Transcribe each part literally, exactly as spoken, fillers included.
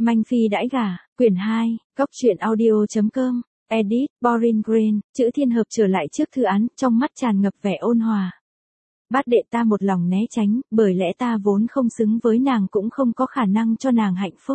Manh Phi đãi gả, quyển hai, góc truyện audio.com, edit, Boring Green, chữ Thiên Hợp trở lại trước thư án, trong mắt tràn ngập vẻ ôn hòa. Bát đệ ta một lòng né tránh, bởi lẽ ta vốn không xứng với nàng cũng không có khả năng cho nàng hạnh phúc.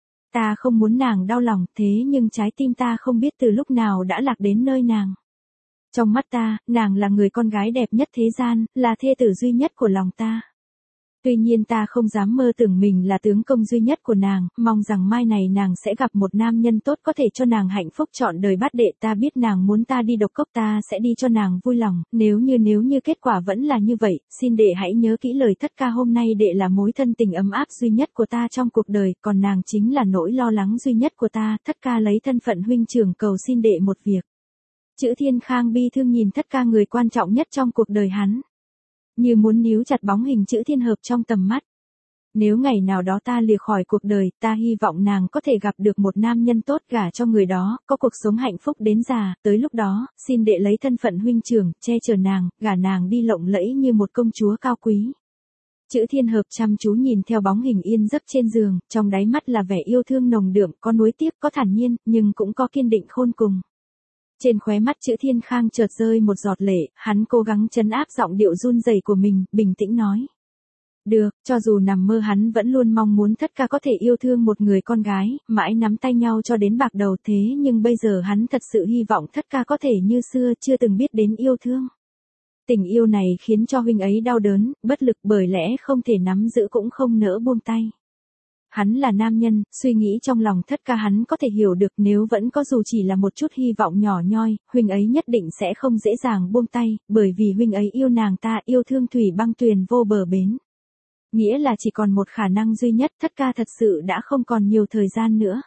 Ta không muốn nàng đau lòng, thế nhưng trái tim ta không biết từ lúc nào đã lạc đến nơi nàng. Trong mắt ta, nàng là người con gái đẹp nhất thế gian, là thê tử duy nhất của lòng ta. Tuy nhiên ta không dám mơ tưởng mình là tướng công duy nhất của nàng, mong rằng mai này nàng sẽ gặp một nam nhân tốt có thể cho nàng hạnh phúc trọn đời. Bát đệ ta biết nàng muốn ta đi độc cốc, ta sẽ đi cho nàng vui lòng, nếu như nếu như kết quả vẫn là như vậy, xin đệ hãy nhớ kỹ lời thất ca hôm nay. Đệ là mối thân tình ấm áp duy nhất của ta trong cuộc đời, còn nàng chính là nỗi lo lắng duy nhất của ta. Thất ca lấy thân phận huynh trưởng cầu xin đệ một việc. Chữ Thiên Khang bi thương nhìn thất ca, người quan trọng nhất trong cuộc đời hắn, như muốn níu chặt bóng hình Chữ Thiên Hợp trong tầm mắt. Nếu ngày nào đó ta lìa khỏi cuộc đời, ta hy vọng nàng có thể gặp được một nam nhân tốt, gả cho người đó, có cuộc sống hạnh phúc đến già. Tới lúc đó, xin đệ lấy thân phận huynh trưởng, che chở nàng, gả nàng đi lộng lẫy như một công chúa cao quý. Chữ Thiên Hợp chăm chú nhìn theo bóng hình yên giấc trên giường, trong đáy mắt là vẻ yêu thương nồng đượm, có nuối tiếc, có thản nhiên, nhưng cũng có kiên định khôn cùng. Trên khóe mắt Chữ Thiên Khang chợt rơi một giọt lệ, hắn cố gắng trấn áp giọng điệu run rẩy của mình, bình tĩnh nói. Được, cho dù nằm mơ hắn vẫn luôn mong muốn thất ca có thể yêu thương một người con gái, mãi nắm tay nhau cho đến bạc đầu, thế nhưng bây giờ hắn thật sự hy vọng thất ca có thể như xưa, chưa từng biết đến yêu thương. Tình yêu này khiến cho huynh ấy đau đớn, bất lực, bởi lẽ không thể nắm giữ cũng không nỡ buông tay. Hắn là nam nhân, suy nghĩ trong lòng thất ca hắn có thể hiểu được, nếu vẫn có dù chỉ là một chút hy vọng nhỏ nhoi, huynh ấy nhất định sẽ không dễ dàng buông tay, bởi vì huynh ấy yêu nàng ta, yêu thương thủy băng tuyền vô bờ bến. Nghĩa là chỉ còn một khả năng duy nhất, thất ca thật sự đã không còn nhiều thời gian nữa.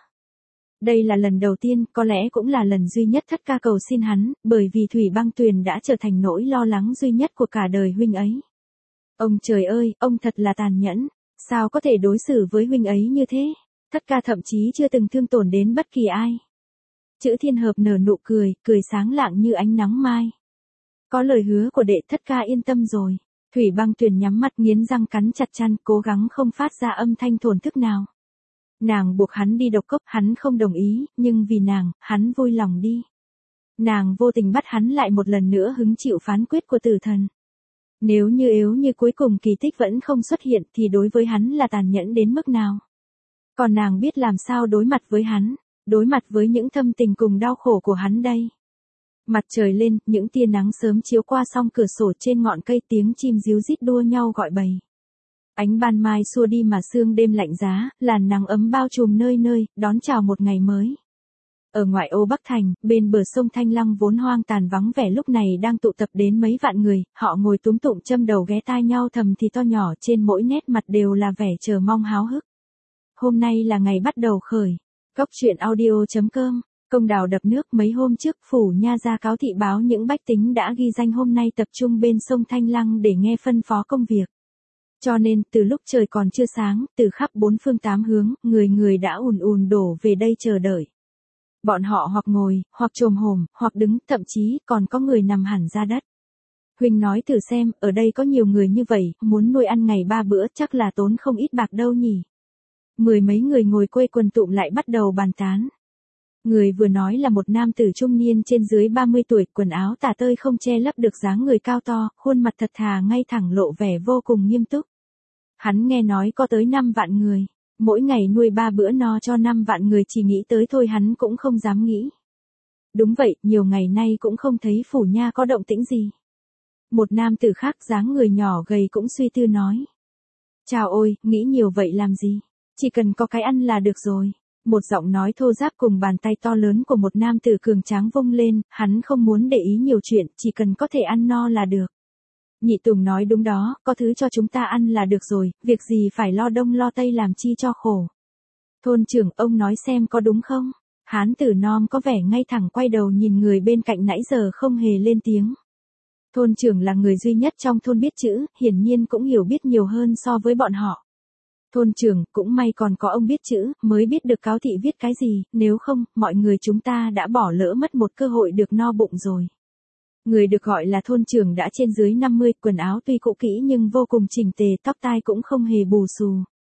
Đây là lần đầu tiên, có lẽ cũng là lần duy nhất thất ca cầu xin hắn, bởi vì thủy băng tuyền đã trở thành nỗi lo lắng duy nhất của cả đời huynh ấy. Ông trời ơi, ông thật là tàn nhẫn. Sao có thể đối xử với huynh ấy như thế? Thất ca thậm chí chưa từng thương tổn đến bất kỳ ai. Chữ Thiên Hợp nở nụ cười, cười sáng lạng như ánh nắng mai. Có lời hứa của đệ, thất ca yên tâm rồi. Thủy băng tuyền nhắm mắt nghiến răng cắn chặt chăn, cố gắng không phát ra âm thanh thổn thức nào. Nàng buộc hắn đi độc cốc, hắn không đồng ý, nhưng vì nàng, hắn vui lòng đi. Nàng vô tình bắt hắn lại một lần nữa hứng chịu phán quyết của tử thần. Nếu như yếu như cuối cùng kỳ tích vẫn không xuất hiện thì đối với hắn là tàn nhẫn đến mức nào. Còn nàng biết làm sao đối mặt với hắn, đối mặt với những thâm tình cùng đau khổ của hắn đây. Mặt trời lên, những tia nắng sớm chiếu qua song cửa sổ, trên ngọn cây tiếng chim ríu rít đua nhau gọi bầy. Ánh ban mai xua đi mà sương đêm lạnh giá, làn nắng ấm bao trùm nơi nơi, đón chào một ngày mới. Ở ngoại ô Bắc Thành, bên bờ sông Thanh Lăng vốn hoang tàn vắng vẻ lúc này đang tụ tập đến mấy vạn người, họ ngồi túm tụm châm đầu ghé tai nhau thầm thì to nhỏ, trên mỗi nét mặt đều là vẻ chờ mong háo hức. Hôm nay là ngày bắt đầu khởi. Góc truyện audio.com, công đào đập nước. Mấy hôm trước, Phủ Nha ra cáo thị báo những bách tính đã ghi danh hôm nay tập trung bên sông Thanh Lăng để nghe phân phó công việc. Cho nên, từ lúc trời còn chưa sáng, từ khắp bốn phương tám hướng, người người đã ùn ùn đổ về đây chờ đợi. Bọn họ hoặc ngồi, hoặc chồm hổm, hoặc đứng, thậm chí còn có người nằm hẳn ra đất. Huynh nói thử xem, ở đây có nhiều người như vậy, muốn nuôi ăn ngày ba bữa chắc là tốn không ít bạc đâu nhỉ. Mười mấy người ngồi quây quần tụm lại bắt đầu bàn tán. Người vừa nói là một nam tử trung niên trên dưới ba mươi tuổi, quần áo tả tơi không che lấp được dáng người cao to, khuôn mặt thật thà ngay thẳng lộ vẻ vô cùng nghiêm túc. Hắn nghe nói có tới năm vạn người. Mỗi ngày nuôi ba bữa no cho năm vạn người, chỉ nghĩ tới thôi hắn cũng không dám nghĩ. Đúng vậy, nhiều ngày nay cũng không thấy Phủ Nha có động tĩnh gì. Một nam tử khác dáng người nhỏ gầy cũng suy tư nói. Chào ôi, nghĩ nhiều vậy làm gì? Chỉ cần có cái ăn là được rồi. Một giọng nói thô ráp cùng bàn tay to lớn của một nam tử cường tráng vung lên, hắn không muốn để ý nhiều chuyện, chỉ cần có thể ăn no là được. Nhị Tùng nói đúng đó, có thứ cho chúng ta ăn là được rồi, việc gì phải lo đông lo tây làm chi cho khổ. Thôn trưởng, ông nói xem có đúng không? Hán tử non có vẻ ngay thẳng quay đầu nhìn người bên cạnh nãy giờ không hề lên tiếng. Thôn trưởng là người duy nhất trong thôn biết chữ, hiển nhiên cũng hiểu biết nhiều hơn so với bọn họ. Thôn trưởng, cũng may còn có ông biết chữ, mới biết được cáo thị viết cái gì, nếu không, mọi người chúng ta đã bỏ lỡ mất một cơ hội được no bụng rồi. Người được gọi là thôn trưởng đã trên dưới năm mươi, quần áo tuy cũ kỹ nhưng vô cùng chỉnh tề, tóc tai cũng không hề bù xù.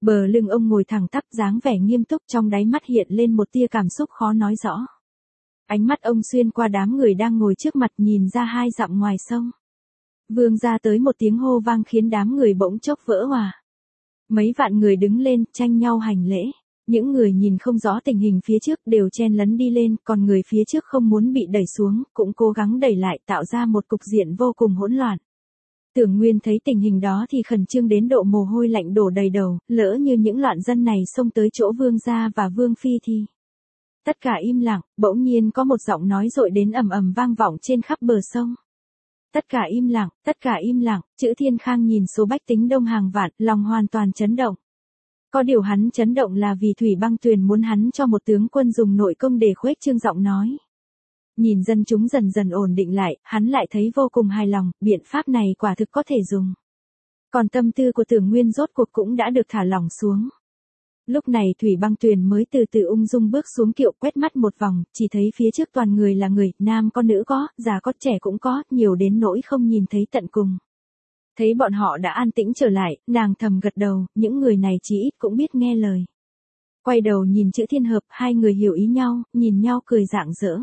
Bờ lưng ông ngồi thẳng tắp, dáng vẻ nghiêm túc, trong đáy mắt hiện lên một tia cảm xúc khó nói rõ. Ánh mắt ông xuyên qua đám người đang ngồi trước mặt nhìn ra hai dặm ngoài sông. Vương gia tới một tiếng hô vang khiến đám người bỗng chốc vỡ hòa. Mấy vạn người đứng lên, tranh nhau hành lễ. Những người nhìn không rõ tình hình phía trước đều chen lấn đi lên, còn người phía trước không muốn bị đẩy xuống, cũng cố gắng đẩy lại, tạo ra một cục diện vô cùng hỗn loạn. Tưởng Nguyên thấy tình hình đó thì khẩn trương đến độ mồ hôi lạnh đổ đầy đầu, lỡ như những loạn dân này xông tới chỗ vương gia và vương phi thì... Tất cả im lặng, bỗng nhiên có một giọng nói dội đến ầm ầm vang vọng trên khắp bờ sông. Tất cả im lặng, tất cả im lặng, Chữ Thiên Khang nhìn số bách tính đông hàng vạn, lòng hoàn toàn chấn động. Có điều hắn chấn động là vì Thủy Băng Tuyền muốn hắn cho một tướng quân dùng nội công để khuếch trương giọng nói. Nhìn dân chúng dần dần ổn định lại, hắn lại thấy vô cùng hài lòng, biện pháp này quả thực có thể dùng. Còn tâm tư của Tưởng Nguyên rốt cuộc cũng đã được thả lỏng xuống. Lúc này Thủy Băng Tuyền mới từ từ ung dung bước xuống kiệu, quét mắt một vòng, chỉ thấy phía trước toàn người là người, nam có nữ có, già có trẻ cũng có, nhiều đến nỗi không nhìn thấy tận cùng. Thấy bọn họ đã an tĩnh trở lại, nàng thầm gật đầu, những người này chí ít cũng biết nghe lời. Quay đầu nhìn Chữ Thiên Hợp, hai người hiểu ý nhau, nhìn nhau cười rạng rỡ.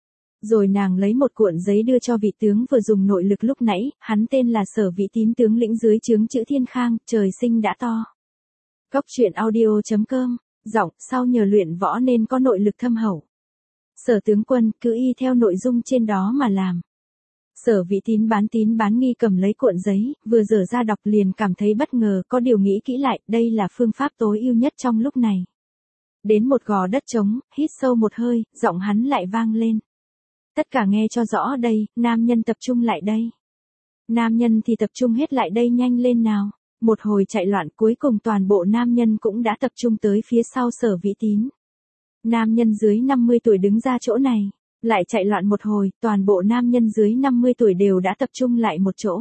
Rồi nàng lấy một cuộn giấy đưa cho vị tướng vừa dùng nội lực lúc nãy, hắn tên là Sở Vĩ Tín, tướng lĩnh dưới trướng Chữ Thiên Khang, trời sinh đã to. Góc truyện audio chấm com, giọng, sau nhờ luyện võ nên có nội lực thâm hậu. Sở tướng quân, cứ y theo nội dung trên đó mà làm. Sở Vĩ Tín bán tín bán nghi cầm lấy cuộn giấy, vừa dở ra đọc liền cảm thấy bất ngờ, có điều nghĩ kỹ lại, đây là phương pháp tối ưu nhất trong lúc này. Đến một gò đất trống, hít sâu một hơi, giọng hắn lại vang lên. Tất cả nghe cho rõ đây, nam nhân tập trung lại đây. Nam nhân thì tập trung hết lại đây, nhanh lên nào. Một hồi chạy loạn, cuối cùng toàn bộ nam nhân cũng đã tập trung tới phía sau Sở Vĩ Tín. Nam nhân dưới năm mươi tuổi đứng ra chỗ này, lại chạy loạn một hồi, toàn bộ nam nhân dưới năm mươi tuổi đều đã tập trung lại một chỗ.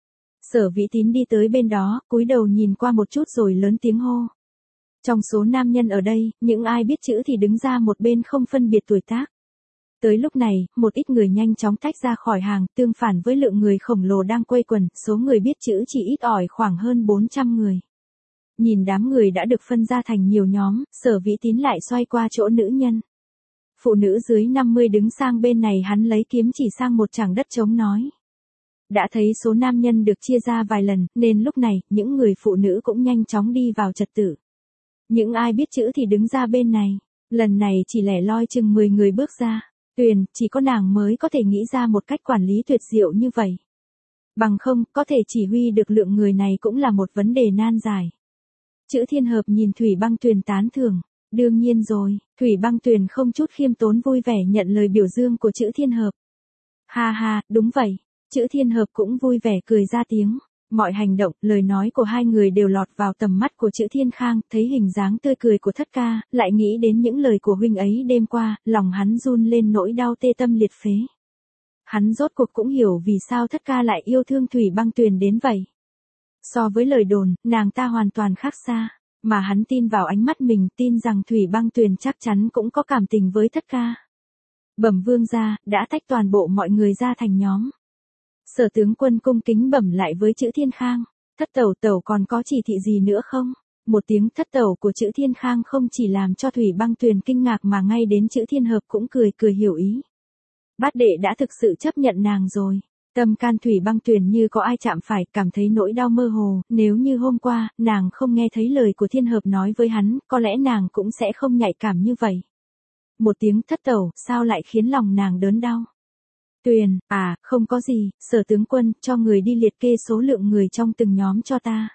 Sở Vĩ Tín đi tới bên đó, cúi đầu nhìn qua một chút rồi lớn tiếng hô. Trong số nam nhân ở đây, những ai biết chữ thì đứng ra một bên không phân biệt tuổi tác. Tới lúc này, một ít người nhanh chóng tách ra khỏi hàng, tương phản với lượng người khổng lồ đang quây quần, số người biết chữ chỉ ít ỏi khoảng hơn bốn trăm người. Nhìn đám người đã được phân ra thành nhiều nhóm, Sở Vĩ Tín lại xoay qua chỗ nữ nhân. Phụ nữ dưới năm mươi đứng sang bên này, hắn lấy kiếm chỉ sang một trảng đất trống nói. Đã thấy số nam nhân được chia ra vài lần, nên lúc này, những người phụ nữ cũng nhanh chóng đi vào trật tự. Những ai biết chữ thì đứng ra bên này, lần này chỉ lẻ loi chừng mười người bước ra. Tuyền, chỉ có nàng mới có thể nghĩ ra một cách quản lý tuyệt diệu như vậy. Bằng không, có thể chỉ huy được lượng người này cũng là một vấn đề nan giải. Chữ Thiên Hợp nhìn Thủy Băng Tuyền tán thưởng. Đương nhiên rồi, Thủy Băng Tuyền không chút khiêm tốn vui vẻ nhận lời biểu dương của Chữ Thiên Hợp. Ha ha, đúng vậy. Chữ Thiên Hợp cũng vui vẻ cười ra tiếng. Mọi hành động, lời nói của hai người đều lọt vào tầm mắt của Chữ Thiên Khang, thấy hình dáng tươi cười của thất ca, lại nghĩ đến những lời của huynh ấy đêm qua, lòng hắn run lên nỗi đau tê tâm liệt phế. Hắn rốt cuộc cũng hiểu vì sao thất ca lại yêu thương Thủy Băng Tuyền đến vậy. So với lời đồn, nàng ta hoàn toàn khác xa, mà hắn tin vào ánh mắt mình, tin rằng Thủy Băng Tuyền chắc chắn cũng có cảm tình với thất ca. Bẩm vương gia, đã tách toàn bộ mọi người ra thành nhóm. Sở tướng quân cung kính bẩm lại với Chữ Thiên Khang. Thất tẩu tẩu còn có chỉ thị gì nữa không? Một tiếng thất tẩu của Chữ Thiên Khang không chỉ làm cho Thủy Băng Tuyền kinh ngạc mà ngay đến Chữ Thiên Hợp cũng cười cười hiểu ý. Bát đệ đã thực sự chấp nhận nàng rồi. Tâm can Thủy Băng Tuyền như có ai chạm phải, cảm thấy nỗi đau mơ hồ, nếu như hôm qua, nàng không nghe thấy lời của Thiên Hợp nói với hắn, có lẽ nàng cũng sẽ không nhạy cảm như vậy. Một tiếng thất tẩu, sao lại khiến lòng nàng đớn đau? Tuyền, à, không có gì, Sở tướng quân, cho người đi liệt kê số lượng người trong từng nhóm cho ta.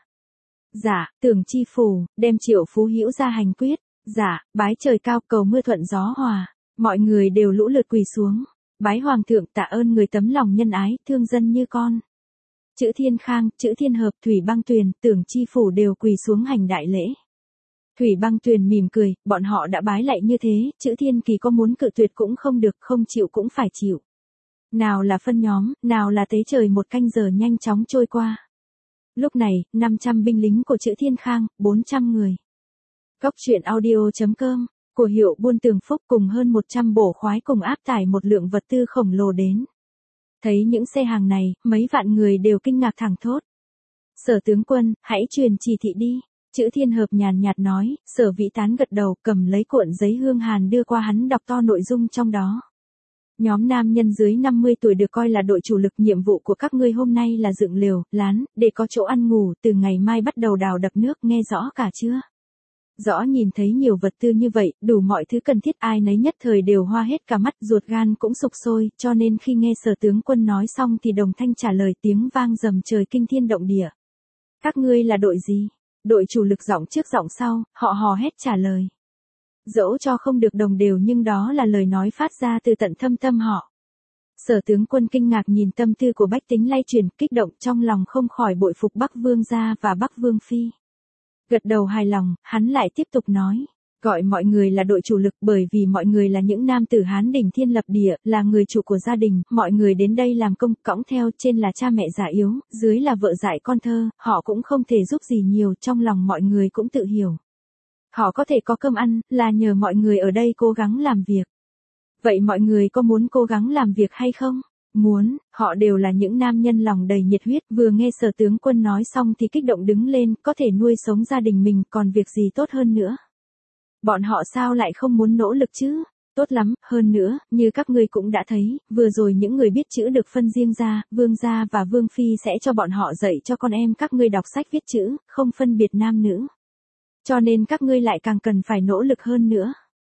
Dạ, Tưởng chi phủ, đem Triệu Phú Hữu ra hành quyết. Dạ, bái trời cao cầu mưa thuận gió hòa. Mọi người đều lũ lượt quỳ xuống. Bái hoàng thượng tạ ơn người tấm lòng nhân ái, thương dân như con. Chữ Thiên Khang, Chữ Thiên Hợp, Thủy Băng Tuyền, Tưởng chi phủ đều quỳ xuống hành đại lễ. Thủy Băng Tuyền mỉm cười, bọn họ đã bái lại như thế, Chữ Thiên Kỳ có muốn cự tuyệt cũng không được, không chịu cũng phải chịu. Nào là phân nhóm, nào là tế trời, một canh giờ nhanh chóng trôi qua. Lúc này, năm trăm binh lính của Chữ Thiên Khang, bốn trăm người. Góc truyện audio chấm com, của hiệu buôn Tường Phúc cùng hơn một trăm bổ khoái cùng áp tải một lượng vật tư khổng lồ đến. Thấy những xe hàng này, mấy vạn người đều kinh ngạc thẳng thốt. Sở tướng quân, hãy truyền chỉ thị đi. Chữ Thiên Hợp nhàn nhạt nói, Sở Vĩ Tán gật đầu, cầm lấy cuộn giấy hương hàn đưa qua hắn đọc to nội dung trong đó. Nhóm nam nhân dưới năm mươi tuổi được coi là đội chủ lực, nhiệm vụ của các ngươi hôm nay là dựng lều, lán, để có chỗ ăn ngủ, từ ngày mai bắt đầu đào đập nước, nghe rõ cả chưa? Rõ nhìn thấy nhiều vật tư như vậy, đủ mọi thứ cần thiết, ai nấy nhất thời đều hoa hết cả mắt, ruột gan cũng sục sôi, cho nên khi nghe Sở tướng quân nói xong thì đồng thanh trả lời, tiếng vang rầm trời kinh thiên động địa. Các ngươi là đội gì? Đội chủ lực giọng trước giọng sau, họ hò hét trả lời. Dẫu cho không được đồng đều nhưng đó là lời nói phát ra từ tận thâm tâm họ. Sở tướng quân kinh ngạc nhìn tâm tư của bách tính lay chuyển, kích động trong lòng không khỏi bội phục Bắc Vương gia và Bắc Vương phi. Gật đầu hài lòng, hắn lại tiếp tục nói, gọi mọi người là đội chủ lực bởi vì mọi người là những nam tử Hán đỉnh thiên lập địa, là người chủ của gia đình, mọi người đến đây làm công, cõng theo, trên là cha mẹ già yếu, dưới là vợ dại con thơ, họ cũng không thể giúp gì nhiều, trong lòng mọi người cũng tự hiểu. Họ có thể có cơm ăn, là nhờ mọi người ở đây cố gắng làm việc. Vậy mọi người có muốn cố gắng làm việc hay không? Muốn, họ đều là những nam nhân lòng đầy nhiệt huyết, vừa nghe Sở tướng quân nói xong thì kích động đứng lên, có thể nuôi sống gia đình mình, còn việc gì tốt hơn nữa. Bọn họ sao lại không muốn nỗ lực chứ? Tốt lắm, hơn nữa, như các ngươi cũng đã thấy, vừa rồi những người biết chữ được phân riêng ra, Vương gia và Vương phi sẽ cho bọn họ dạy cho con em các ngươi đọc sách viết chữ, không phân biệt nam nữ. Cho nên các ngươi lại càng cần phải nỗ lực hơn nữa.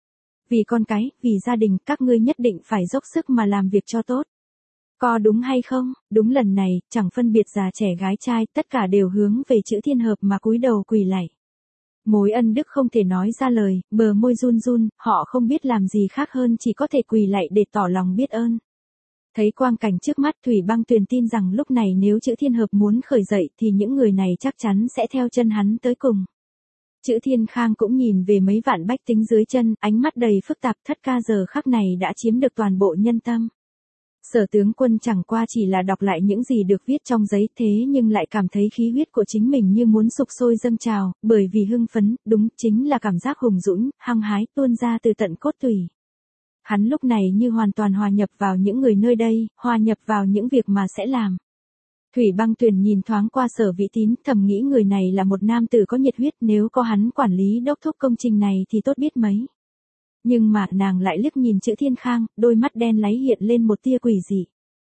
Vì con cái, vì gia đình, các ngươi nhất định phải dốc sức mà làm việc cho tốt. Có đúng hay không? Đúng, lần này, chẳng phân biệt già trẻ gái trai, tất cả đều hướng về chữ Thiên Hợp mà cúi đầu quỳ lạy. Mối ân đức không thể nói ra lời, bờ môi run run, họ không biết làm gì khác hơn chỉ có thể quỳ lạy để tỏ lòng biết ơn. Thấy quang cảnh trước mắt, Thủy Băng Tuyền tin rằng lúc này nếu chữ Thiên Hợp muốn khởi dậy thì những người này chắc chắn sẽ theo chân hắn tới cùng. Chữ Thiên Khang cũng nhìn về mấy vạn bách tính dưới chân, ánh mắt đầy phức tạp, thất ca giờ khắc này đã chiếm được toàn bộ nhân tâm. Sở tướng quân chẳng qua chỉ là đọc lại những gì được viết trong giấy thế nhưng lại cảm thấy khí huyết của chính mình như muốn sục sôi dâng trào, bởi vì hưng phấn, đúng chính là cảm giác hùng dũng, hăng hái tuôn ra từ tận cốt tủy. Hắn lúc này như hoàn toàn hòa nhập vào những người nơi đây, hòa nhập vào những việc mà sẽ làm. Thủy Băng Tuyền nhìn thoáng qua Sở Vĩ Tín, thầm nghĩ người này là một nam tử có nhiệt huyết, nếu có hắn quản lý đốc thúc công trình này thì tốt biết mấy. Nhưng mà nàng lại liếc nhìn chữ Thiên Khang, đôi mắt đen láy hiện lên một tia quỷ dị.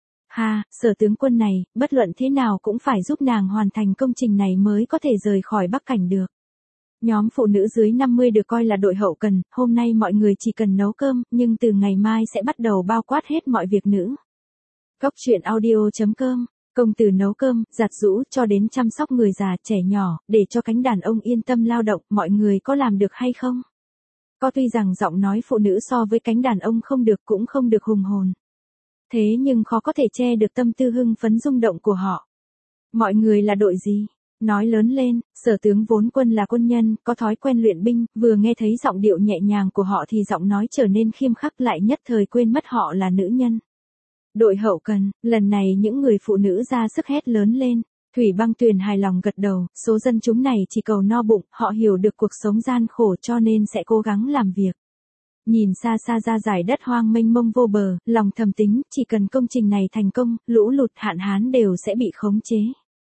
Ha, Sở tướng quân này, bất luận thế nào cũng phải giúp nàng hoàn thành công trình này mới có thể rời khỏi Bắc Cảnh được. Nhóm phụ nữ dưới năm mươi được coi là đội hậu cần, hôm nay mọi người chỉ cần nấu cơm, nhưng từ ngày mai sẽ bắt đầu bao quát hết mọi việc nữ. Góc truyện audio chấm com, công từ nấu cơm, giặt giũ cho đến chăm sóc người già, trẻ nhỏ, để cho cánh đàn ông yên tâm lao động, mọi người có làm được hay không? Có tuy rằng giọng nói phụ nữ so với cánh đàn ông không được cũng không được hùng hồn. Thế nhưng khó có thể che được tâm tư hưng phấn rung động của họ. Mọi người là đội gì? Nói lớn lên, Sở tướng vốn quân là quân nhân, có thói quen luyện binh, vừa nghe thấy giọng điệu nhẹ nhàng của họ thì giọng nói trở nên khiêm khắc, lại nhất thời quên mất họ là nữ nhân. Đội hậu cần, lần này những người phụ nữ ra sức hét lớn lên. Thủy Băng Tuyền hài lòng gật đầu, số dân chúng này chỉ cầu no bụng, họ hiểu được cuộc sống gian khổ cho nên sẽ cố gắng làm việc. Nhìn xa xa ra dải đất hoang mênh mông vô bờ, lòng thầm tính, chỉ cần công trình này thành công, lũ lụt hạn hán đều sẽ bị khống chế.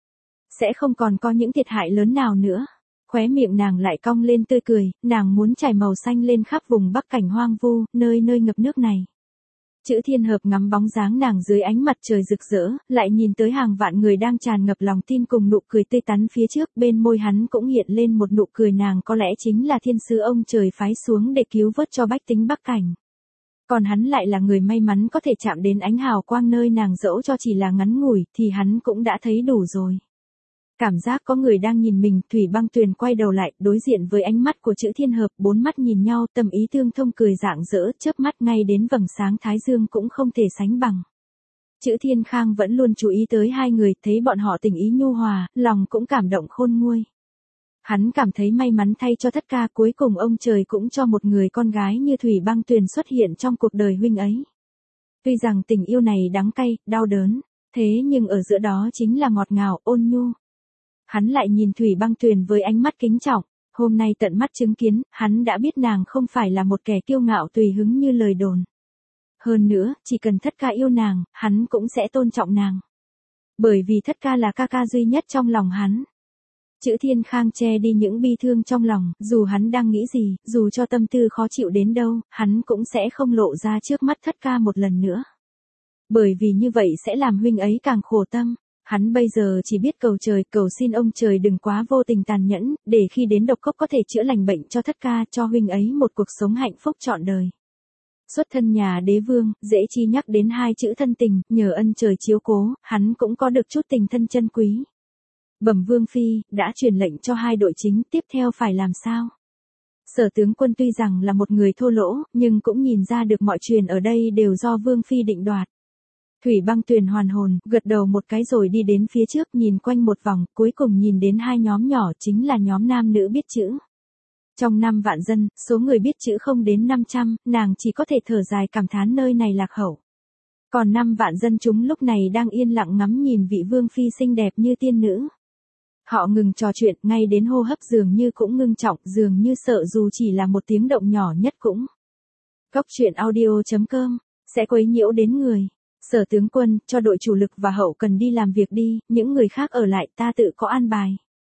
Sẽ không còn có những thiệt hại lớn nào nữa. Khóe miệng nàng lại cong lên tươi cười, nàng muốn trải màu xanh lên khắp vùng Bắc Cảnh hoang vu, nơi nơi ngập nước này. Chữ Thiên Hợp ngắm bóng dáng nàng dưới ánh mặt trời rực rỡ, lại nhìn tới hàng vạn người đang tràn ngập lòng tin cùng nụ cười tươi tắn phía trước, bên môi hắn cũng hiện lên một nụ cười, nàng có lẽ chính là thiên sứ ông trời phái xuống để cứu vớt cho bách tính Bắc Cảnh. Còn hắn lại là người may mắn có thể chạm đến ánh hào quang nơi nàng, dẫu cho chỉ là ngắn ngủi thì hắn cũng đã thấy đủ rồi. Cảm giác có người đang nhìn mình, Thủy Băng Tuyền quay đầu lại, đối diện với ánh mắt của chữ Thiên Hợp, bốn mắt nhìn nhau, tâm ý tương thông, cười rạng rỡ, chớp mắt ngay đến vầng sáng thái dương cũng không thể sánh bằng. Chữ Thiên Khang vẫn luôn chú ý tới hai người, thấy bọn họ tình ý nhu hòa, lòng cũng cảm động khôn nguôi. Hắn cảm thấy may mắn thay cho thất ca, cuối cùng ông trời cũng cho một người con gái như Thủy Băng Tuyền xuất hiện trong cuộc đời huynh ấy. Tuy rằng tình yêu này đắng cay, đau đớn, thế nhưng ở giữa đó chính là ngọt ngào, ôn nhu. Hắn lại nhìn Thủy Băng Tuyền với ánh mắt kính trọng, hôm nay tận mắt chứng kiến, hắn đã biết nàng không phải là một kẻ kiêu ngạo tùy hứng như lời đồn. Hơn nữa, chỉ cần thất ca yêu nàng, hắn cũng sẽ tôn trọng nàng. Bởi vì thất ca là ca ca duy nhất trong lòng hắn. Chữ Thiên Khang che đi những bi thương trong lòng, dù hắn đang nghĩ gì, dù cho tâm tư khó chịu đến đâu, hắn cũng sẽ không lộ ra trước mắt thất ca một lần nữa. Bởi vì như vậy sẽ làm huynh ấy càng khổ tâm. Hắn bây giờ chỉ biết cầu trời, cầu xin ông trời đừng quá vô tình tàn nhẫn, để khi đến độc cốc có thể chữa lành bệnh cho thất ca, cho huynh ấy một cuộc sống hạnh phúc trọn đời. Xuất thân nhà đế vương, dễ chi nhắc đến hai chữ thân tình, nhờ ân trời chiếu cố, hắn cũng có được chút tình thân chân quý. Bẩm Vương Phi, đã truyền lệnh cho hai đội chính, tiếp theo phải làm sao? Sở tướng quân tuy rằng là một người thô lỗ, nhưng cũng nhìn ra được mọi chuyện ở đây đều do Vương Phi định đoạt. Thủy Băng Tuyền hoàn hồn, gật đầu một cái rồi đi đến phía trước nhìn quanh một vòng, cuối cùng nhìn đến hai nhóm nhỏ chính là nhóm nam nữ biết chữ. Trong năm vạn dân, số người biết chữ không đến năm trăm, nàng chỉ có thể thở dài cảm thán nơi này lạc hậu. Còn năm vạn dân chúng lúc này đang yên lặng ngắm nhìn vị Vương Phi xinh đẹp như tiên nữ. Họ ngừng trò chuyện, ngay đến hô hấp dường như cũng ngưng trọng, dường như sợ dù chỉ là một tiếng động nhỏ nhất cũng. Cốc truyện audio chấm com, sẽ quấy nhiễu đến người. Sở tướng quân, cho đội chủ lực và hậu cần đi làm việc đi, những người khác ở lại ta tự có an bài.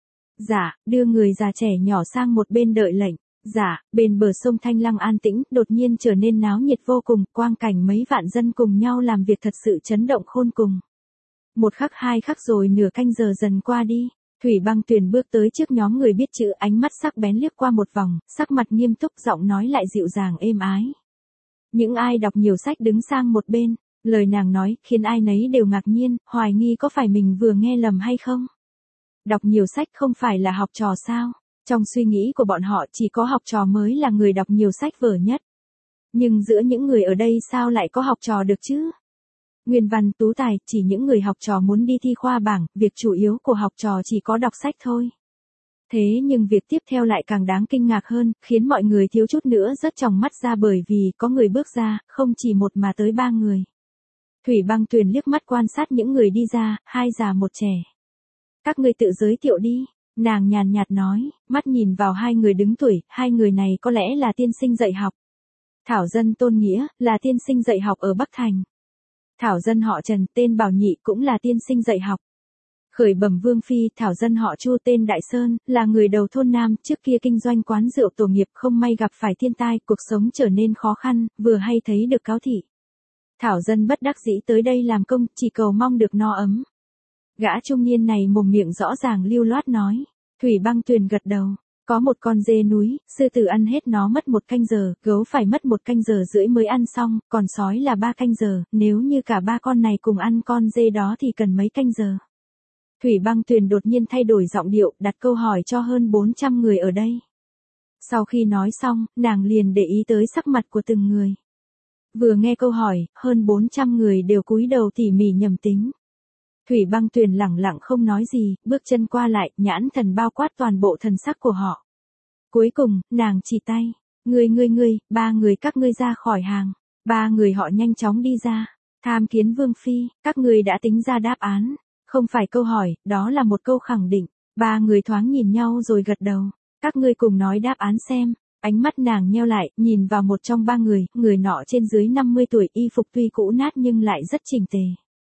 Dạ, đưa người già trẻ nhỏ sang một bên đợi lệnh. Dạ, bên bờ sông Thanh Lăng an tĩnh, đột nhiên trở nên náo nhiệt vô cùng, quang cảnh mấy vạn dân cùng nhau làm việc thật sự chấn động khôn cùng. Một khắc hai khắc rồi nửa canh giờ dần qua đi. Thủy Băng Tuyền bước tới trước nhóm người biết chữ, ánh mắt sắc bén liếc qua một vòng, sắc mặt nghiêm túc, giọng nói lại dịu dàng êm ái. Những ai đọc nhiều sách đứng sang một bên, lời nàng nói khiến ai nấy đều ngạc nhiên, hoài nghi có phải mình vừa nghe lầm hay không. Đọc nhiều sách không phải là học trò sao? Trong suy nghĩ của bọn họ chỉ có học trò mới là người đọc nhiều sách vở nhất. Nhưng giữa những người ở đây sao lại có học trò được chứ? Nguyên văn, tú tài, chỉ những người học trò muốn đi thi khoa bảng, việc chủ yếu của học trò chỉ có đọc sách thôi. Thế nhưng việc tiếp theo lại càng đáng kinh ngạc hơn, khiến mọi người thiếu chút nữa rớt tròng mắt ra bởi vì có người bước ra, không chỉ một mà tới ba người. Thủy Băng Tuyền liếc mắt quan sát những người đi ra, hai già một trẻ. Các ngươi tự giới thiệu đi, nàng nhàn nhạt nói, mắt nhìn vào hai người đứng tuổi, hai người này có lẽ là tiên sinh dạy học. Thảo dân Tôn Nghĩa, là tiên sinh dạy học ở Bắc Thành. Thảo dân họ Trần, tên Bảo Nhị, cũng là tiên sinh dạy học. Khởi bẩm Vương Phi, thảo dân họ Chu, tên Đại Sơn, là người đầu thôn Nam, trước kia kinh doanh quán rượu tổ nghiệp, không may gặp phải thiên tai, cuộc sống trở nên khó khăn, vừa hay thấy được cáo thị. Thảo dân bất đắc dĩ tới đây làm công, chỉ cầu mong được no ấm. Gã trung niên này mồm miệng rõ ràng lưu loát nói. Thủy Băng Tuyền gật đầu. Có một con dê núi, sư tử ăn hết nó mất một canh giờ, gấu phải mất một canh giờ rưỡi mới ăn xong, còn sói là ba canh giờ, nếu như cả ba con này cùng ăn con dê đó thì cần mấy canh giờ. Thủy Băng Tuyền đột nhiên thay đổi giọng điệu, đặt câu hỏi cho hơn bốn trăm người ở đây. Sau khi nói xong, nàng liền để ý tới sắc mặt của từng người. Vừa nghe câu hỏi, hơn bốn trăm người đều cúi đầu tỉ mỉ nhầm tính. Thủy Băng Tuyền lẳng lặng không nói gì, bước chân qua lại, nhãn thần bao quát toàn bộ thần sắc của họ. Cuối cùng, nàng chỉ tay. Ngươi ngươi ngươi, ba người các ngươi ra khỏi hàng. Ba người họ nhanh chóng đi ra. Tham kiến Vương Phi, các ngươi đã tính ra đáp án. Không phải câu hỏi, đó là một câu khẳng định. Ba người thoáng nhìn nhau rồi gật đầu. Các ngươi cùng nói đáp án xem. Ánh mắt nàng nheo lại, nhìn vào một trong ba người, người nọ trên dưới năm mươi tuổi, y phục tuy cũ nát nhưng lại rất chỉnh tề.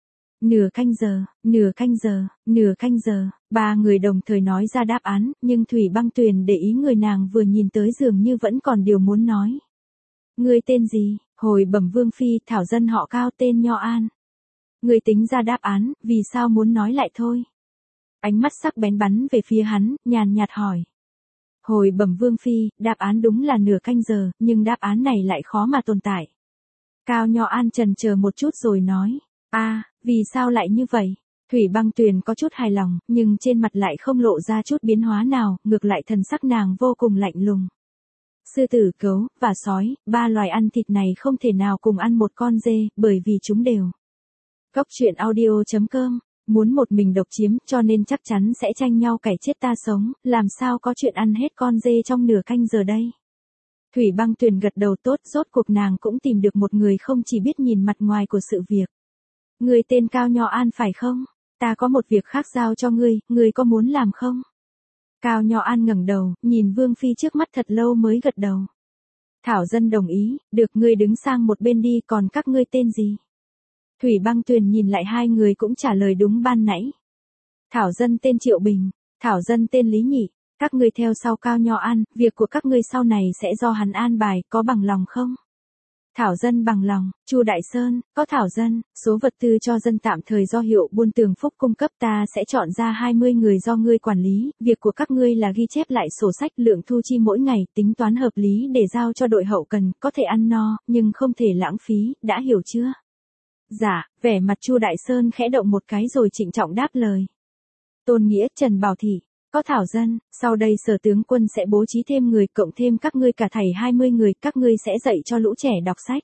Nửa canh giờ, nửa canh giờ, nửa canh giờ, ba người đồng thời nói ra đáp án, nhưng Thủy Băng Tuyền để ý người nàng vừa nhìn tới dường như vẫn còn điều muốn nói. Ngươi tên gì? Hồi bẩm Vương Phi, thảo dân họ Cao, tên Nho An. Ngươi tính ra đáp án, vì sao muốn nói lại thôi? Ánh mắt sắc bén bắn về phía hắn, nhàn nhạt hỏi. Hồi bẩm Vương Phi, đáp án đúng là nửa canh giờ, nhưng đáp án này lại khó mà tồn tại. Cao Nho An chần chờ một chút rồi nói. A, à, vì sao lại như vậy? Thủy Băng Tuyền có chút hài lòng, nhưng trên mặt lại không lộ ra chút biến hóa nào, ngược lại thần sắc nàng vô cùng lạnh lùng. Sư tử, gấu, và sói, ba loài ăn thịt này không thể nào cùng ăn một con dê, bởi vì chúng đều. Cốc truyện audio chấm com, muốn một mình độc chiếm, cho nên chắc chắn sẽ tranh nhau cày chết ta sống, làm sao có chuyện ăn hết con dê trong nửa canh giờ đây? Thủy Băng Tuyền gật đầu tốt, rốt cuộc nàng cũng tìm được một người không chỉ biết nhìn mặt ngoài của sự việc. Ngươi tên Cao Nho An phải không? Ta có một việc khác giao cho ngươi, ngươi có muốn làm không? Cao Nho An ngẩng đầu, nhìn Vương Phi trước mắt thật lâu mới gật đầu. Thảo dân đồng ý, được, ngươi đứng sang một bên đi, còn các ngươi tên gì? Thủy Băng Tuyền nhìn lại hai người cũng trả lời đúng ban nãy. Thảo dân tên Triệu Bình. Thảo dân tên Lý Nhị, các ngươi theo sau Cao Nho An, việc của các ngươi sau này sẽ do hắn an bài, có bằng lòng không? Thảo dân bằng lòng. Chu Đại Sơn, có Thảo dân, số vật tư cho dân tạm thời do hiệu buôn Tường Phúc cung cấp, ta sẽ chọn ra hai mươi người do ngươi quản lý, việc của các ngươi là ghi chép lại sổ sách lượng thu chi mỗi ngày, tính toán hợp lý để giao cho đội hậu cần, có thể ăn no, nhưng không thể lãng phí, đã hiểu chưa? Dạ, vẻ mặt Chu Đại Sơn khẽ động một cái rồi trịnh trọng đáp lời. Tôn Nghĩa, Trần Bảo Thị, có Thảo dân, sau đây sở tướng quân sẽ bố trí thêm người, cộng thêm các ngươi cả thảy hai mươi người, các ngươi sẽ dạy cho lũ trẻ đọc sách.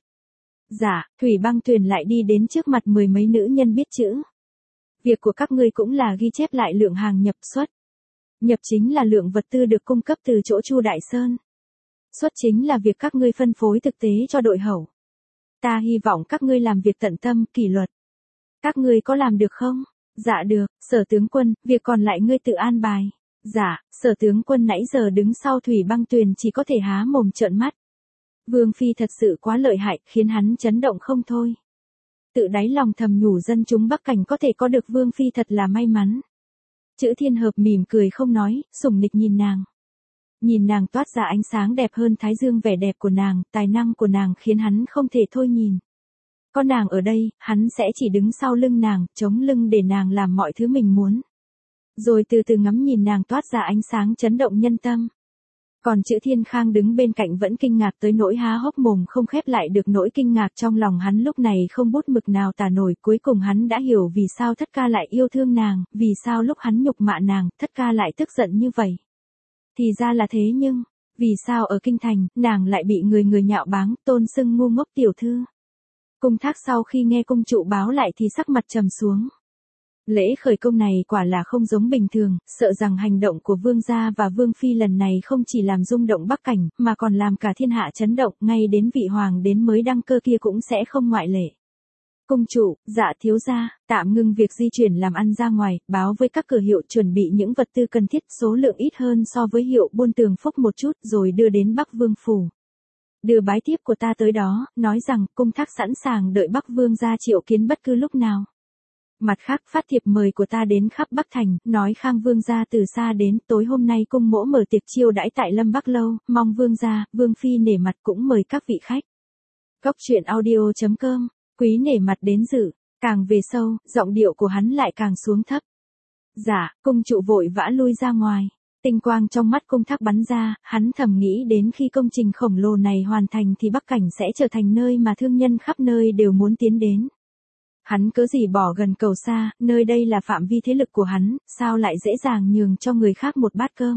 Dạ, Thủy Băng Tuyền lại đi đến trước mặt mười mấy nữ nhân biết chữ. Việc của các ngươi cũng là ghi chép lại lượng hàng nhập xuất. Nhập chính là lượng vật tư được cung cấp từ chỗ Chu Đại Sơn. Xuất chính là việc các ngươi phân phối thực tế cho đội hậu. Ta hy vọng các ngươi làm việc tận tâm, kỷ luật. Các ngươi có làm được không? Dạ được, sở tướng quân, việc còn lại ngươi tự an bài. Dạ, sở tướng quân nãy giờ đứng sau Thủy Băng Tuyền chỉ có thể há mồm trợn mắt. Vương Phi thật sự quá lợi hại, khiến hắn chấn động không thôi. Tự đáy lòng thầm nhủ dân chúng Bắc Cảnh có thể có được Vương Phi thật là may mắn. Chữ Thiên Hợp mỉm cười không nói, sủng nịch nhìn nàng. Nhìn nàng toát ra ánh sáng đẹp hơn thái dương, vẻ đẹp của nàng, tài năng của nàng khiến hắn không thể thôi nhìn. Có nàng ở đây, hắn sẽ chỉ đứng sau lưng nàng, chống lưng để nàng làm mọi thứ mình muốn. Rồi từ từ ngắm nhìn nàng toát ra ánh sáng chấn động nhân tâm. Còn chữ Thiên Khang đứng bên cạnh vẫn kinh ngạc tới nỗi há hốc mồm không khép lại được nỗi kinh ngạc trong lòng hắn lúc này không bút mực nào tả nổi. Cuối cùng hắn đã hiểu vì sao Thất Ca lại yêu thương nàng, vì sao lúc hắn nhục mạ nàng, Thất Ca lại tức giận như vậy. Thì ra là thế, nhưng, vì sao ở kinh thành, nàng lại bị người người nhạo báng, tôn xưng ngu ngốc tiểu thư. Cung Thác sau khi nghe cung trụ báo lại thì sắc mặt trầm xuống. Lễ khởi công này quả là không giống bình thường, sợ rằng hành động của vương gia và vương phi lần này không chỉ làm rung động Bắc Cảnh, mà còn làm cả thiên hạ chấn động, ngay đến vị hoàng đến mới đăng cơ kia cũng sẽ không ngoại lệ. Cung trụ, dạ thiếu gia, tạm ngưng việc di chuyển làm ăn ra ngoài, báo với các cửa hiệu chuẩn bị những vật tư cần thiết, số lượng ít hơn so với hiệu buôn Tường Phúc một chút, rồi đưa đến Bắc Vương phủ. Đưa bái tiếp của ta tới đó, nói rằng Cung Thác sẵn sàng đợi Bắc Vương gia triệu kiến bất cứ lúc nào. Mặt khác phát thiệp mời của ta đến khắp Bắc Thành, nói Khang Vương gia từ xa đến, tối hôm nay cung mỗ mở tiệc chiêu đãi tại Lâm Bắc Lâu, mong Vương gia, Vương phi nể mặt cũng mời các vị khách. Góc truyện audio chấm com, quý nể mặt đến dự, càng về sâu, giọng điệu của hắn lại càng xuống thấp. Dạ, cung trụ vội vã lui ra ngoài. Tinh quang trong mắt Cung Thác bắn ra, hắn thầm nghĩ đến khi công trình khổng lồ này hoàn thành thì Bắc Cảnh sẽ trở thành nơi mà thương nhân khắp nơi đều muốn tiến đến. Hắn cớ gì bỏ gần cầu xa, nơi đây là phạm vi thế lực của hắn, sao lại dễ dàng nhường cho người khác một bát cơm.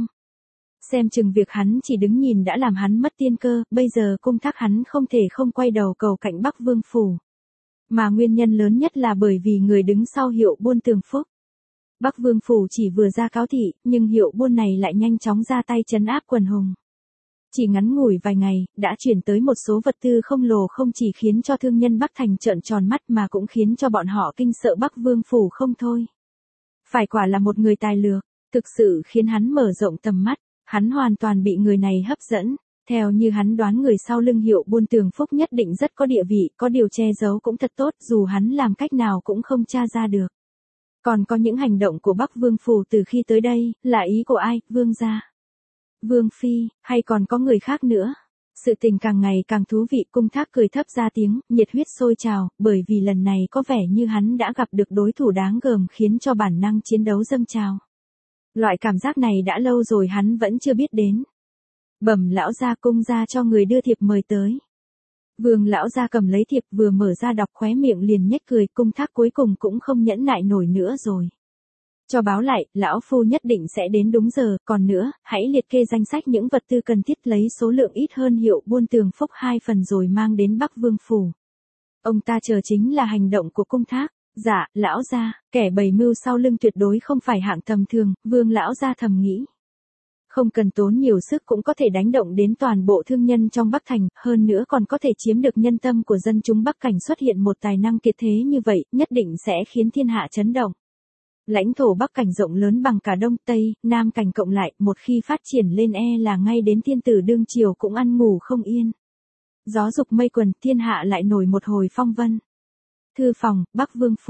Xem chừng việc hắn chỉ đứng nhìn đã làm hắn mất tiên cơ, bây giờ Cung Thác hắn không thể không quay đầu cầu cạnh Bắc Vương phủ. Mà nguyên nhân lớn nhất là bởi vì người đứng sau hiệu buôn Tường Phúc. Bắc Vương phủ chỉ vừa ra cáo thị, nhưng hiệu buôn này lại nhanh chóng ra tay trấn áp quần hùng. Chỉ ngắn ngủi vài ngày, đã chuyển tới một số vật tư không lồ, không chỉ khiến cho thương nhân Bắc Thành trợn tròn mắt mà cũng khiến cho bọn họ kinh sợ Bắc Vương phủ không thôi. Phải quả là một người tài lược, thực sự khiến hắn mở rộng tầm mắt, hắn hoàn toàn bị người này hấp dẫn. Theo như hắn đoán người sau lưng hiệu buôn Tường Phúc nhất định rất có địa vị, có điều che giấu cũng thật tốt, dù hắn làm cách nào cũng không tra ra được. Còn có những hành động của Bắc Vương phủ từ khi tới đây, là ý của ai, Vương gia, Vương phi, hay còn có người khác nữa? Sự tình càng ngày càng thú vị. Cung Thác cười thấp ra tiếng, nhiệt huyết sôi trào, bởi vì lần này có vẻ như hắn đã gặp được đối thủ đáng gờm khiến cho bản năng chiến đấu dâng trào. Loại cảm giác này đã lâu rồi hắn vẫn chưa biết đến. Bẩm lão gia, cung gia cho người đưa thiệp mời tới. Vương lão gia cầm lấy thiệp vừa mở ra đọc khóe miệng liền nhếch cười. Cung Thác cuối cùng cũng không nhẫn nại nổi nữa rồi. Cho báo lại, lão phu nhất định sẽ đến đúng giờ, còn nữa, hãy liệt kê danh sách những vật tư cần thiết, lấy số lượng ít hơn hiệu buôn Tường Phúc hai phần rồi mang đến Bắc Vương phủ. Ông ta chờ chính là hành động của Cung Thác. Dạ, lão gia, kẻ bày mưu sau lưng tuyệt đối không phải hạng tầm thường, Vương lão gia thầm nghĩ. Không cần tốn nhiều sức cũng có thể đánh động đến toàn bộ thương nhân trong Bắc Thành, hơn nữa còn có thể chiếm được nhân tâm của dân chúng Bắc Cảnh. Xuất hiện một tài năng kiệt thế như vậy, nhất định sẽ khiến thiên hạ chấn động. Lãnh thổ Bắc Cảnh rộng lớn bằng cả Đông, Tây, Nam Cảnh cộng lại, một khi phát triển lên e là ngay đến thiên tử đương triều cũng ăn ngủ không yên. Gió dục mây quần, thiên hạ lại nổi một hồi phong vân. Thư phòng, Bắc Vương phủ.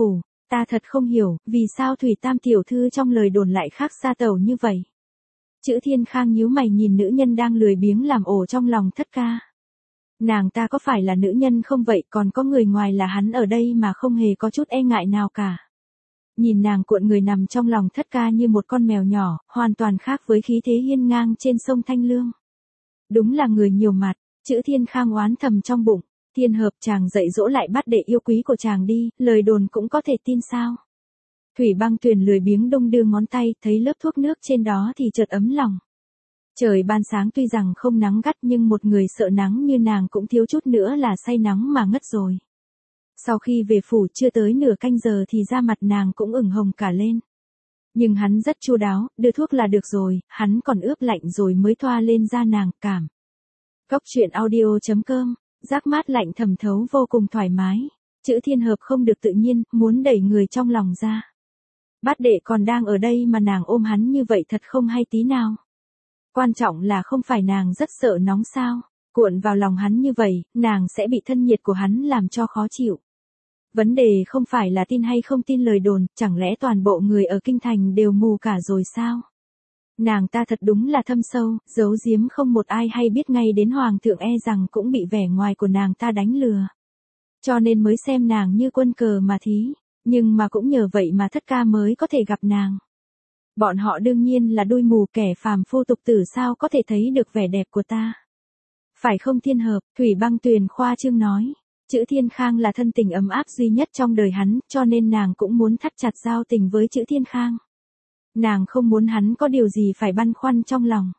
ta thật không hiểu, vì sao Thủy Tam tiểu thư trong lời đồn lại khác xa tẩu như vậy. Chữ Thiên Khang nhíu mày nhìn nữ nhân đang lười biếng làm ổ trong lòng thất ca. Nàng ta có phải là nữ nhân không vậy, còn có người ngoài là hắn ở đây mà không hề có chút e ngại nào cả. Nhìn nàng cuộn người nằm trong lòng thất ca như một con mèo nhỏ, hoàn toàn khác với khí thế hiên ngang trên sông Thanh Lương. Đúng là người nhiều mặt, chữ Thiên Khang oán thầm trong bụng, Thiên Hợp chàng dạy dỗ lại bắt đệ yêu quý của chàng đi, lời đồn cũng có thể tin sao. Thủy Băng Tuyền lười biếng đung đưa ngón tay, thấy lớp thuốc nước trên đó thì chợt ấm lòng. Trời ban sáng tuy rằng không nắng gắt nhưng một người sợ nắng như nàng cũng thiếu chút nữa là say nắng mà ngất rồi. Sau khi về phủ chưa tới nửa canh giờ thì da mặt nàng cũng ửng hồng cả lên. Nhưng hắn rất chu đáo, đưa thuốc là được rồi, hắn còn ướp lạnh rồi mới thoa lên da nàng, cảm. Cốc truyện audio chấm com, giác mát lạnh thẩm thấu vô cùng thoải mái. Chữ Thiên Hợp không được tự nhiên, muốn đẩy người trong lòng ra. Bát đệ còn đang ở đây mà nàng ôm hắn như vậy thật không hay tí nào. Quan trọng là không phải nàng rất sợ nóng sao, cuộn vào lòng hắn như vậy, nàng sẽ bị thân nhiệt của hắn làm cho khó chịu. Vấn đề không phải là tin hay không tin lời đồn, chẳng lẽ toàn bộ người ở kinh thành đều mù cả rồi sao? Nàng ta thật đúng là thâm sâu, giấu giếm không một ai hay biết, ngay đến hoàng thượng e rằng cũng bị vẻ ngoài của nàng ta đánh lừa. Cho nên mới xem nàng như quân cờ mà thí, nhưng mà cũng nhờ vậy mà thất ca mới có thể gặp nàng. Bọn họ đương nhiên là đôi mù, kẻ phàm phu tục tử sao có thể thấy được vẻ đẹp của ta. Phải không Thiên Hợp? Thủy Băng Tuyền khoa trương nói. Chữ Thiên Khang là thân tình ấm áp duy nhất trong đời hắn, cho nên nàng cũng muốn thắt chặt giao tình với chữ Thiên Khang. Nàng không muốn hắn có điều gì phải băn khoăn trong lòng.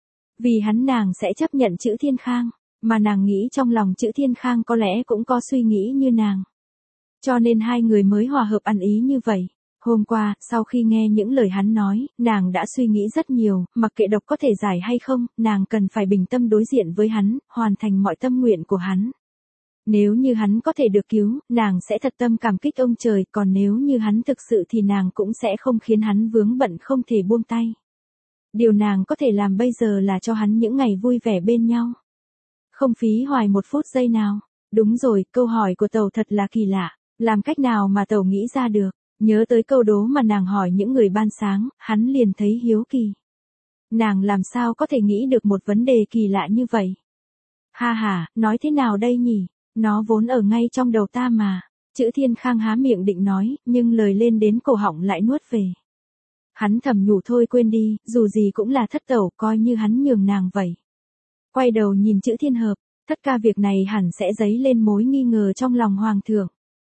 Vì hắn nàng sẽ chấp nhận chữ Thiên Khang, mà nàng nghĩ trong lòng chữ Thiên Khang có lẽ cũng có suy nghĩ như nàng. Cho nên hai người mới hòa hợp ăn ý như vậy. Hôm qua, sau khi nghe những lời hắn nói, nàng đã suy nghĩ rất nhiều, mặc kệ độc có thể giải hay không, nàng cần phải bình tâm đối diện với hắn, hoàn thành mọi tâm nguyện của hắn. Nếu như hắn có thể được cứu, nàng sẽ thật tâm cảm kích ông trời, còn nếu như hắn thực sự thì nàng cũng sẽ không khiến hắn vướng bận không thể buông tay. Điều nàng có thể làm bây giờ là cho hắn những ngày vui vẻ bên nhau. Không phí hoài một phút giây nào. Đúng rồi, câu hỏi của Tẩu thật là kỳ lạ, làm cách nào mà Tẩu nghĩ ra được? Nhớ tới câu đố mà nàng hỏi những người ban sáng, hắn liền thấy hiếu kỳ. Nàng làm sao có thể nghĩ được một vấn đề kỳ lạ như vậy? Ha ha, nói thế nào đây nhỉ? Nó vốn ở ngay trong đầu ta mà. Chữ Thiên Khang há miệng định nói, nhưng lời lên đến cổ họng lại nuốt về. Hắn thầm nhủ thôi quên đi, dù gì cũng là thất tẩu, coi như hắn nhường nàng vậy. Quay đầu nhìn chữ Thiên Hợp, tất cả việc này hẳn sẽ dấy lên mối nghi ngờ trong lòng hoàng thượng.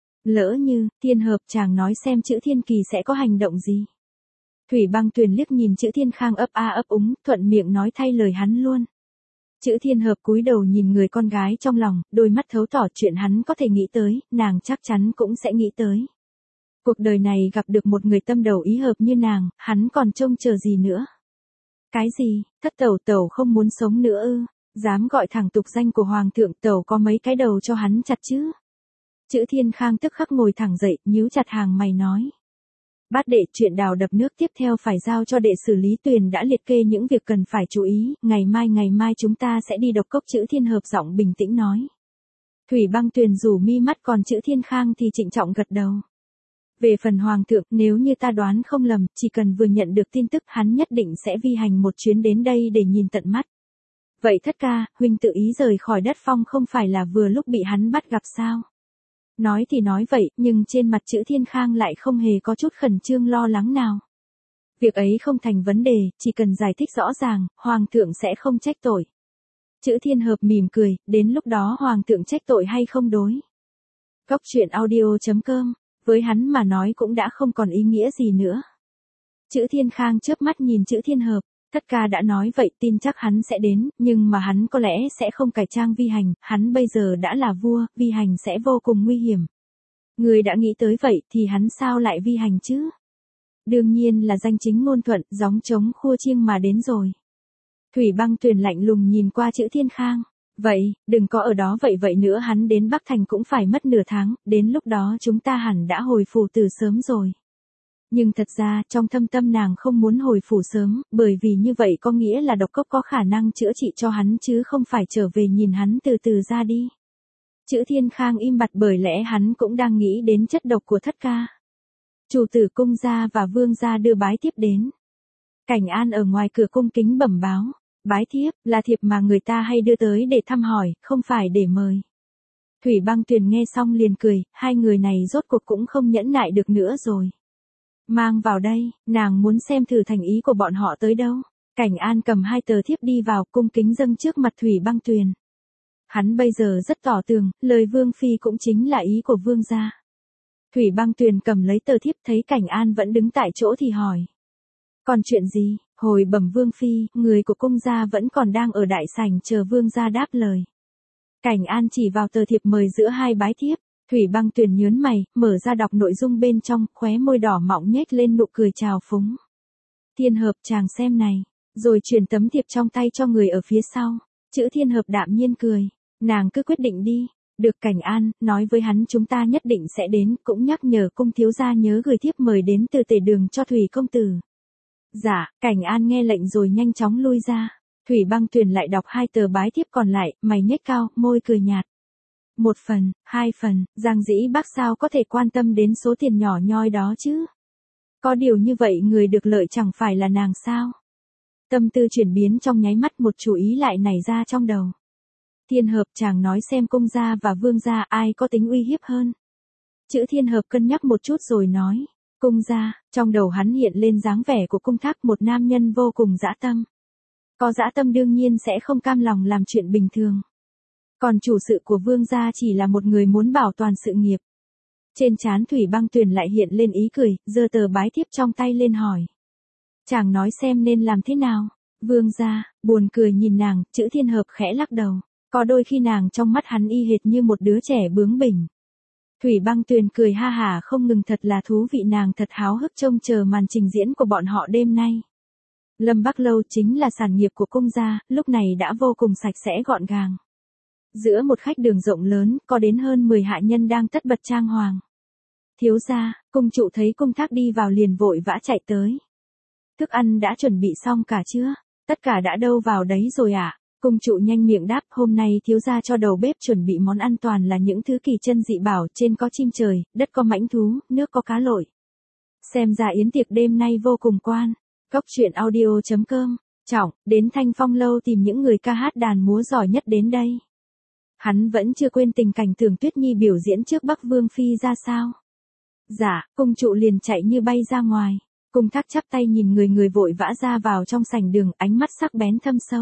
Lỡ như, Thiên Hợp chàng nói xem chữ Thiên Kỳ sẽ có hành động gì. Thủy Băng Tuyền liếc nhìn chữ Thiên Khang ấp a ấp úng, thuận miệng nói thay lời hắn luôn. Chữ Thiên Hợp cúi đầu nhìn người con gái trong lòng, đôi mắt thấu tỏ chuyện hắn có thể nghĩ tới, nàng chắc chắn cũng sẽ nghĩ tới. Cuộc đời này gặp được một người tâm đầu ý hợp như nàng, hắn còn trông chờ gì nữa. Cái gì, thất tẩu tẩu không muốn sống nữa ư, dám gọi thẳng tục danh của hoàng thượng, tẩu có mấy cái đầu cho hắn chặt chứ. Chữ Thiên Khang tức khắc ngồi thẳng dậy, nhíu chặt hàng mày nói. Bát đệ, chuyện đào đập nước tiếp theo phải giao cho đệ xử lý. Tuyền đã liệt kê những việc cần phải chú ý, ngày mai ngày mai chúng ta sẽ đi độc cốc. Chữ Thiên Hợp giọng bình tĩnh nói. Thủy Băng Tuyền rủ mi mắt, còn chữ Thiên Khang thì trịnh trọng gật đầu. Về phần hoàng thượng, nếu như ta đoán không lầm, chỉ cần vừa nhận được tin tức hắn nhất định sẽ vi hành một chuyến đến đây để nhìn tận mắt. Vậy thất ca, huynh tự ý rời khỏi đất phong không phải là vừa lúc bị hắn bắt gặp sao? Nói thì nói vậy, nhưng trên mặt chữ Thiên Khang lại không hề có chút khẩn trương lo lắng nào. Việc ấy không thành vấn đề, chỉ cần giải thích rõ ràng, hoàng thượng sẽ không trách tội. Chữ Thiên Hợp mỉm cười, đến lúc đó hoàng thượng trách tội hay không đối. Cốc truyện audio chấm com, với hắn mà nói cũng đã không còn ý nghĩa gì nữa. Chữ Thiên Khang chớp mắt nhìn chữ Thiên Hợp. Thất ca đã nói vậy, tin chắc hắn sẽ đến, nhưng mà hắn có lẽ sẽ không cải trang vi hành, hắn bây giờ đã là vua, vi hành sẽ vô cùng nguy hiểm. Người đã nghĩ tới vậy thì hắn sao lại vi hành chứ? Đương nhiên là danh chính ngôn thuận, gióng trống khua chiêng mà đến rồi. Thủy Băng Tuyền lạnh lùng nhìn qua chữ Thiên Khang. Vậy, đừng có ở đó vậy vậy nữa, hắn đến Bắc Thành cũng phải mất nửa tháng, đến lúc đó chúng ta hẳn đã hồi phủ từ sớm rồi. Nhưng thật ra, trong thâm tâm nàng không muốn hồi phủ sớm, bởi vì như vậy có nghĩa là độc cốc có khả năng chữa trị cho hắn chứ không phải trở về nhìn hắn từ từ ra đi. Chữ Thiên Khang im bặt bởi lẽ hắn cũng đang nghĩ đến chất độc của thất ca. Chủ tử cung gia và vương gia đưa bái thiếp đến. Cảnh An ở ngoài cửa cung kính bẩm báo, bái thiếp là thiệp mà người ta hay đưa tới để thăm hỏi, không phải để mời. Thủy Băng Tuyền nghe xong liền cười, hai người này rốt cuộc cũng không nhẫn nại được nữa rồi. Mang vào đây, nàng muốn xem thử thành ý của bọn họ tới đâu. Cảnh An cầm hai tờ thiếp đi vào, cung kính dâng trước mặt Thủy Băng Tuyền. Hắn bây giờ rất tỏ tường, lời Vương Phi cũng chính là ý của Vương gia. Thủy Băng Tuyền cầm lấy tờ thiếp thấy Cảnh An vẫn đứng tại chỗ thì hỏi. Còn chuyện gì? Hồi bẩm Vương Phi, người của cung gia vẫn còn đang ở đại sảnh chờ Vương gia đáp lời. Cảnh An chỉ vào tờ thiệp mời giữa hai bái thiếp. Thủy Băng Tuyền nhớn mày, mở ra đọc nội dung bên trong, khóe môi đỏ mọng nhếch lên nụ cười trào phúng. Thiên Hợp chàng xem này, rồi truyền tấm thiệp trong tay cho người ở phía sau. Chữ Thiên Hợp đạm nhiên cười, nàng cứ quyết định đi. Được. Cảnh An, nói với hắn chúng ta nhất định sẽ đến, cũng nhắc nhở cung thiếu gia nhớ gửi thiếp mời đến từ tể đường cho Thủy công tử. Dạ. Cảnh An nghe lệnh rồi nhanh chóng lui ra. Thủy Băng Tuyền lại đọc hai tờ bái thiếp còn lại, mày nhếch cao, môi cười nhạt. Một phần, hai phần, Giang Dĩ Bác sao có thể quan tâm đến số tiền nhỏ nhoi đó chứ? Có điều như vậy người được lợi chẳng phải là nàng sao? Tâm tư chuyển biến trong nháy mắt, một chủ ý lại nảy ra trong đầu. Thiên Hợp chàng nói xem cung gia và vương gia ai có tính uy hiếp hơn. Chữ Thiên Hợp cân nhắc một chút rồi nói. Cung gia. Trong đầu hắn hiện lên dáng vẻ của Cung Thác, một nam nhân vô cùng dã tâm. Có dã tâm đương nhiên sẽ không cam lòng làm chuyện bình thường. Còn chủ sự của vương gia chỉ là một người muốn bảo toàn sự nghiệp. Trên trán Thủy Băng Tuyền lại hiện lên ý cười, giơ tờ bái thiếp trong tay lên hỏi. Chàng nói xem nên làm thế nào? Vương gia, buồn cười nhìn nàng, chữ Thiên Hợp khẽ lắc đầu. Có đôi khi nàng trong mắt hắn y hệt như một đứa trẻ bướng bỉnh. Thủy Băng Tuyền cười ha hả không ngừng, thật là thú vị, nàng thật háo hức trông chờ màn trình diễn của bọn họ đêm nay. Lâm Bắc Lâu chính là sản nghiệp của cung gia, lúc này đã vô cùng sạch sẽ gọn gàng. Giữa một khách đường rộng lớn, có đến hơn mười hạ nhân đang tất bật trang hoàng. Thiếu gia, cung trụ thấy Cung Thác đi vào liền vội vã chạy tới. Thức ăn đã chuẩn bị xong cả chưa? Tất cả đã đâu vào đấy rồi ạ? À? Cung trụ nhanh miệng đáp, hôm nay thiếu gia cho đầu bếp chuẩn bị món ăn toàn là những thứ kỳ chân dị bảo, trên có chim trời, đất có mãnh thú, nước có cá lội. Xem ra yến tiệc đêm nay vô cùng quan. Góc truyện audio chấm com, Trọng, đến Thanh Phong Lâu tìm những người ca hát đàn múa giỏi nhất đến đây. Hắn vẫn chưa quên tình cảnh Tưởng Tuyết Nhi biểu diễn trước Bắc Vương Phi ra sao. Dạ, cung trụ liền chạy như bay ra ngoài. Cung Thác chắp tay nhìn người người vội vã ra vào trong sảnh đường, ánh mắt sắc bén thâm sâu.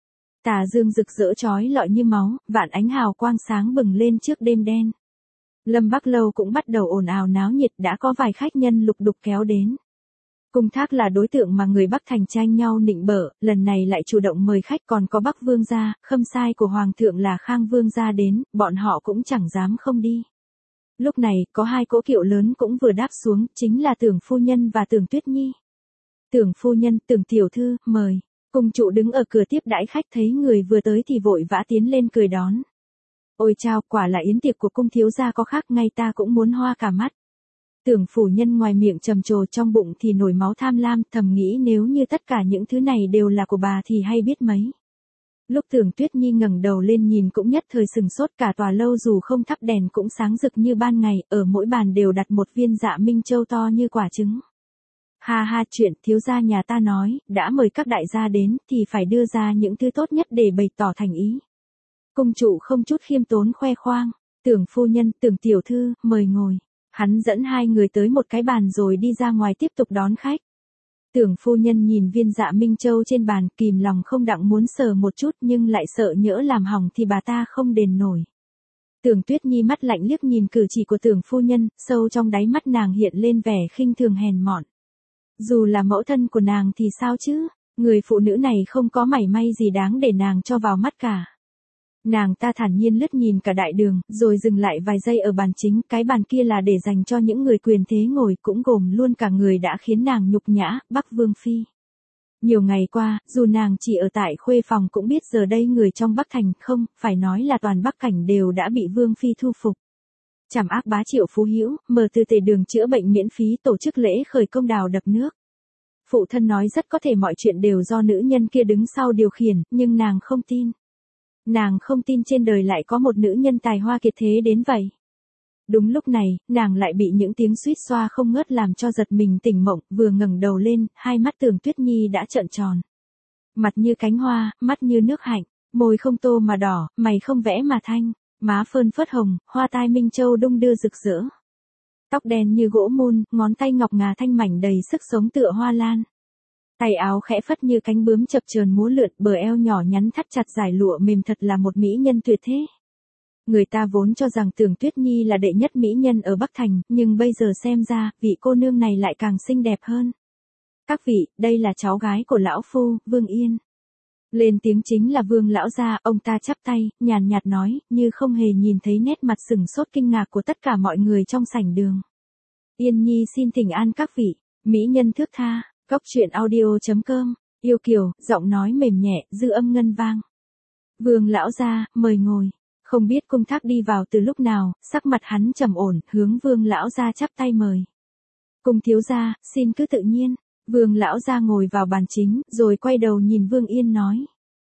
Tà dương rực rỡ chói lọi như máu, vạn ánh hào quang sáng bừng lên trước đêm đen. Lâm Bắc Lâu cũng bắt đầu ồn ào náo nhiệt, đã có vài khách nhân lục đục kéo đến. Cung Thác là đối tượng mà người Bắc Thành tranh nhau nịnh bợ, lần này lại chủ động mời khách, còn có Bắc Vương gia, khâm sai của Hoàng thượng là Khang Vương gia đến, bọn họ cũng chẳng dám không đi. Lúc này, có hai cỗ kiệu lớn cũng vừa đáp xuống, chính là Tưởng phu nhân và Tưởng Tuyết Nhi. Tưởng phu nhân, Tưởng tiểu thư, mời. Cung trụ đứng ở cửa tiếp đãi khách, thấy người vừa tới thì vội vã tiến lên cười đón. Ôi chao, quả là yến tiệc của cung thiếu gia có khác, ngay ta cũng muốn hoa cả mắt. Tưởng phu nhân ngoài miệng trầm trồ, trong bụng thì nổi máu tham lam, thầm nghĩ nếu như tất cả những thứ này đều là của bà thì hay biết mấy. Lúc Tưởng Tuyết Nhi ngẩng đầu lên nhìn cũng nhất thời sừng sốt, cả tòa lâu dù không thắp đèn cũng sáng rực như ban ngày, ở mỗi bàn đều đặt một viên Dạ Minh Châu to như quả trứng. Ha ha, chuyện thiếu gia nhà ta nói, đã mời các đại gia đến thì phải đưa ra những thứ tốt nhất để bày tỏ thành ý. Cung trụ không chút khiêm tốn khoe khoang. Tưởng phu nhân, Tưởng tiểu thư, mời ngồi. Hắn dẫn hai người tới một cái bàn rồi đi ra ngoài tiếp tục đón khách. Tưởng phu nhân nhìn viên Dạ Minh Châu trên bàn, kìm lòng không đặng muốn sờ một chút nhưng lại sợ nhỡ làm hỏng thì bà ta không đền nổi. Tưởng Tuyết Nhi mắt lạnh liếc nhìn cử chỉ của tưởng phu nhân, sâu trong đáy mắt nàng hiện lên vẻ khinh thường hèn mọn. Dù là mẫu thân của nàng thì sao chứ, người phụ nữ này không có mảy may gì đáng để nàng cho vào mắt cả. Nàng ta thản nhiên lướt nhìn cả đại đường, rồi dừng lại vài giây ở bàn chính, cái bàn kia là để dành cho những người quyền thế ngồi, cũng gồm luôn cả người đã khiến nàng nhục nhã, Bắc Vương Phi. Nhiều ngày qua, dù nàng chỉ ở tại khuê phòng cũng biết giờ đây người trong Bắc Thành, không, phải nói là toàn Bắc Cảnh đều đã bị Vương Phi thu phục. Trảm ác bá Triệu phú hữu, mở từ tề đường chữa bệnh miễn phí, tổ chức lễ khởi công đào đập nước. Phụ thân nói rất có thể mọi chuyện đều do nữ nhân kia đứng sau điều khiển, nhưng nàng không tin. Nàng không tin trên đời lại có một nữ nhân tài hoa kiệt thế đến vậy. Đúng lúc này, nàng lại bị những tiếng suýt xoa không ngớt làm cho giật mình tỉnh mộng, vừa ngẩng đầu lên, hai mắt Tưởng Tuyết Nhi đã trợn tròn. Mặt như cánh hoa, mắt như nước hạnh, môi không tô mà đỏ, mày không vẽ mà thanh, má phơn phớt hồng, hoa tai minh châu đung đưa rực rỡ. Tóc đen như gỗ mun, ngón tay ngọc ngà thanh mảnh đầy sức sống tựa hoa lan. Tay áo khẽ phất như cánh bướm chập chờn múa lượn, bờ eo nhỏ nhắn thắt chặt dải lụa mềm, thật là một mỹ nhân tuyệt thế. Người ta vốn cho rằng Tưởng Tuyết Nhi là đệ nhất mỹ nhân ở Bắc Thành, nhưng bây giờ xem ra, vị cô nương này lại càng xinh đẹp hơn. Các vị, đây là cháu gái của lão phu, Vương Yên. Lên tiếng chính là Vương lão gia, ông ta chắp tay, nhàn nhạt nói, như không hề nhìn thấy nét mặt sừng sốt kinh ngạc của tất cả mọi người trong sảnh đường. Yên Nhi xin thỉnh an các vị, mỹ nhân thước tha, góc truyện audio chấm com, yêu kiều, giọng nói mềm nhẹ, dư âm ngân vang. Vương lão gia, mời ngồi. Không biết Cung Thác đi vào từ lúc nào, sắc mặt hắn trầm ổn, hướng Vương lão gia chắp tay mời. Cung thiếu gia, xin cứ tự nhiên. Vương lão gia ngồi vào bàn chính, rồi quay đầu nhìn Vương Yên nói.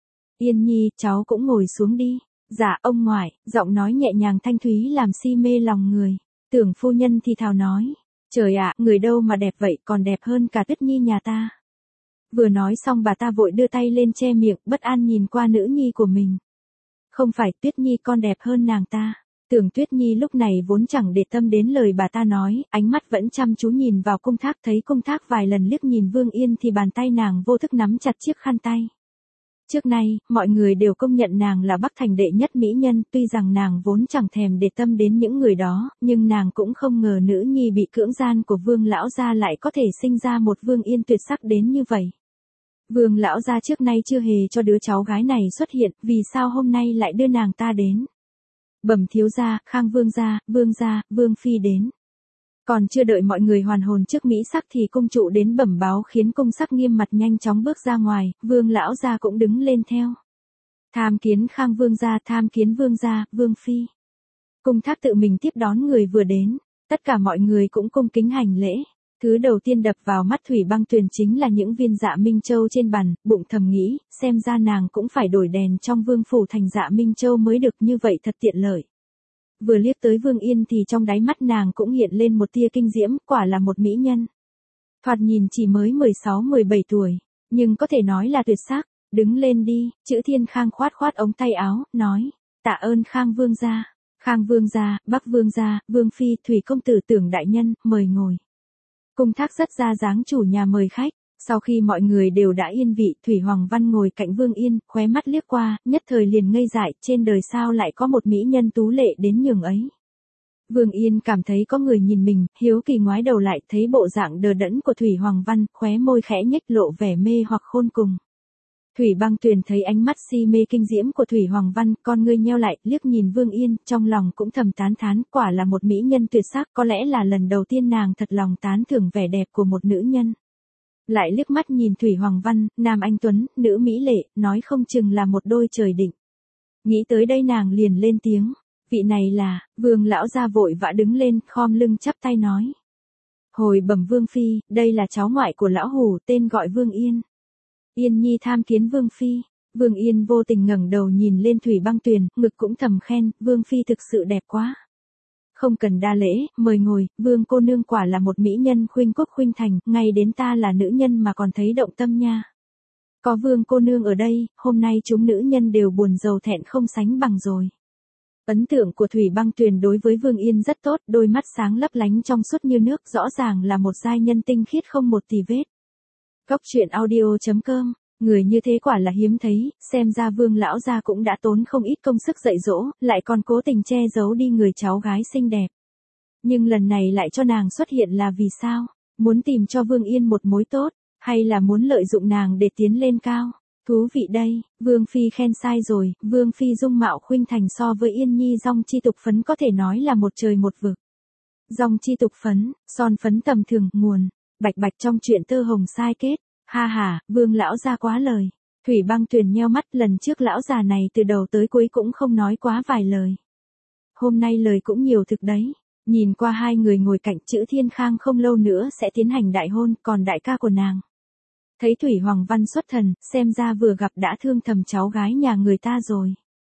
Yên Nhi, cháu cũng ngồi xuống đi. Dạ ông ngoại, giọng nói nhẹ nhàng thanh thúy làm si mê lòng người. Tưởng phu nhân thì thào nói. Trời ạ, người đâu mà đẹp vậy, còn đẹp hơn cả Tuyết Nhi nhà ta. Vừa nói xong bà ta vội đưa tay lên che miệng, bất an nhìn qua nữ nhi của mình. Không phải, Tuyết Nhi con đẹp hơn nàng ta. Tưởng Tuyết Nhi lúc này vốn chẳng để tâm đến lời bà ta nói, ánh mắt vẫn chăm chú nhìn vào Cung Thác, thấy Cung Thác vài lần liếc nhìn Vương Yên thì bàn tay nàng vô thức nắm chặt chiếc khăn tay. Trước nay, mọi người đều công nhận nàng là Bắc Thành đệ nhất mỹ nhân, tuy rằng nàng vốn chẳng thèm để tâm đến những người đó, nhưng nàng cũng không ngờ nữ nhi bị cưỡng gian của Vương lão gia lại có thể sinh ra một Vương Yên tuyệt sắc đến như vậy. Vương lão gia trước nay chưa hề cho đứa cháu gái này xuất hiện, vì sao hôm nay lại đưa nàng ta đến? Bẩm thiếu gia, Khang vương gia, vương gia, vương phi đến. Còn chưa đợi mọi người hoàn hồn trước mỹ sắc thì cung trụ đến bẩm báo, khiến cung sắc nghiêm mặt nhanh chóng bước ra ngoài, Vương lão gia cũng đứng lên theo. Tham kiến Khang vương gia, tham kiến vương gia, vương phi. Cung Thác tự mình tiếp đón người vừa đến, tất cả mọi người cũng cung kính hành lễ. Thứ đầu tiên đập vào mắt Thủy Băng Tuyền chính là những viên dạ Minh Châu trên bàn, bụng thầm nghĩ, xem ra nàng cũng phải đổi đèn trong vương phủ thành dạ Minh Châu mới được, như vậy thật tiện lợi. Vừa liếc tới Vương Yên thì trong đáy mắt nàng cũng hiện lên một tia kinh diễm, quả là một mỹ nhân. Thoạt nhìn chỉ mới mười sáu mười bảy tuổi, nhưng có thể nói là tuyệt sắc. Đứng lên đi, Chữ Thiên Khang khoát khoát ống tay áo, nói, tạ ơn Khang vương gia. Khang vương gia, Bắc vương gia, vương phi, Thủy công tử, Tưởng đại nhân, mời ngồi. Cung Thác rất ra dáng chủ nhà mời khách, sau khi mọi người đều đã yên vị, Thủy Hoàng Văn ngồi cạnh Vương Yên, khóe mắt liếc qua, nhất thời liền ngây dại, trên đời sao lại có một mỹ nhân tú lệ đến nhường ấy. Vương Yên cảm thấy có người nhìn mình, hiếu kỳ ngoái đầu lại, thấy bộ dạng đờ đẫn của Thủy Hoàng Văn, khóe môi khẽ nhếch lộ vẻ mê hoặc khôn cùng. Thủy Băng Tuyền thấy ánh mắt si mê kinh diễm của Thủy Hoàng Văn, con ngươi nheo lại, liếc nhìn Vương Yên, trong lòng cũng thầm tán thán, quả là một mỹ nhân tuyệt sắc, có lẽ là lần đầu tiên nàng thật lòng tán thưởng vẻ đẹp của một nữ nhân. Lại liếc mắt nhìn Thủy Hoàng Văn, nam anh tuấn, nữ mỹ lệ, nói không chừng là một đôi trời định. Nghĩ tới đây nàng liền lên tiếng, vị này là, Vương lão gia vội vã đứng lên, khom lưng chắp tay nói. Hồi bẩm Vương phi, đây là cháu ngoại của lão hủ, tên gọi Vương Yên. Yên Nhi tham kiến Vương phi. Vương Yên vô tình ngẩng đầu nhìn lên Thủy Băng Tuyền, ngực cũng thầm khen, Vương phi thực sự đẹp quá. Không cần đa lễ, mời ngồi, Vương cô nương quả là một mỹ nhân khuynh quốc khuynh thành, ngay đến ta là nữ nhân mà còn thấy động tâm nha. Có Vương cô nương ở đây, hôm nay chúng nữ nhân đều buồn rầu thẹn không sánh bằng rồi. Ấn tượng của Thủy Băng Tuyền đối với Vương Yên rất tốt, đôi mắt sáng lấp lánh trong suốt như nước, rõ ràng là một giai nhân tinh khiết không một tì vết. Góc truyện audio chấm com, người như thế quả là hiếm thấy, xem ra Vương lão gia cũng đã tốn không ít công sức dạy dỗ, lại còn cố tình che giấu đi người cháu gái xinh đẹp. Nhưng lần này lại cho nàng xuất hiện là vì sao? Muốn tìm cho Vương Yên một mối tốt, hay là muốn lợi dụng nàng để tiến lên cao? Thú vị đây, Vương phi khen sai rồi, Vương phi dung mạo khuynh thành so với Yên Nhi dong chi tục phấn có thể nói là một trời một vực. Dong chi tục phấn, son phấn tầm thường, nguồn, bạch bạch trong chuyện tơ hồng sai kết. Ha ha, Vương lão gia quá lời. Thủy Băng Tuyền nheo mắt, lần trước lão già này từ đầu tới cuối cũng không nói quá vài lời. Hôm nay lời cũng nhiều thực đấy. Nhìn qua hai người ngồi cạnh, Chữ Thiên Khang không lâu nữa sẽ tiến hành đại hôn, còn đại ca của nàng. Thấy Thủy Hoàng Văn xuất thần, xem ra vừa gặp đã thương thầm cháu gái nhà người ta rồi.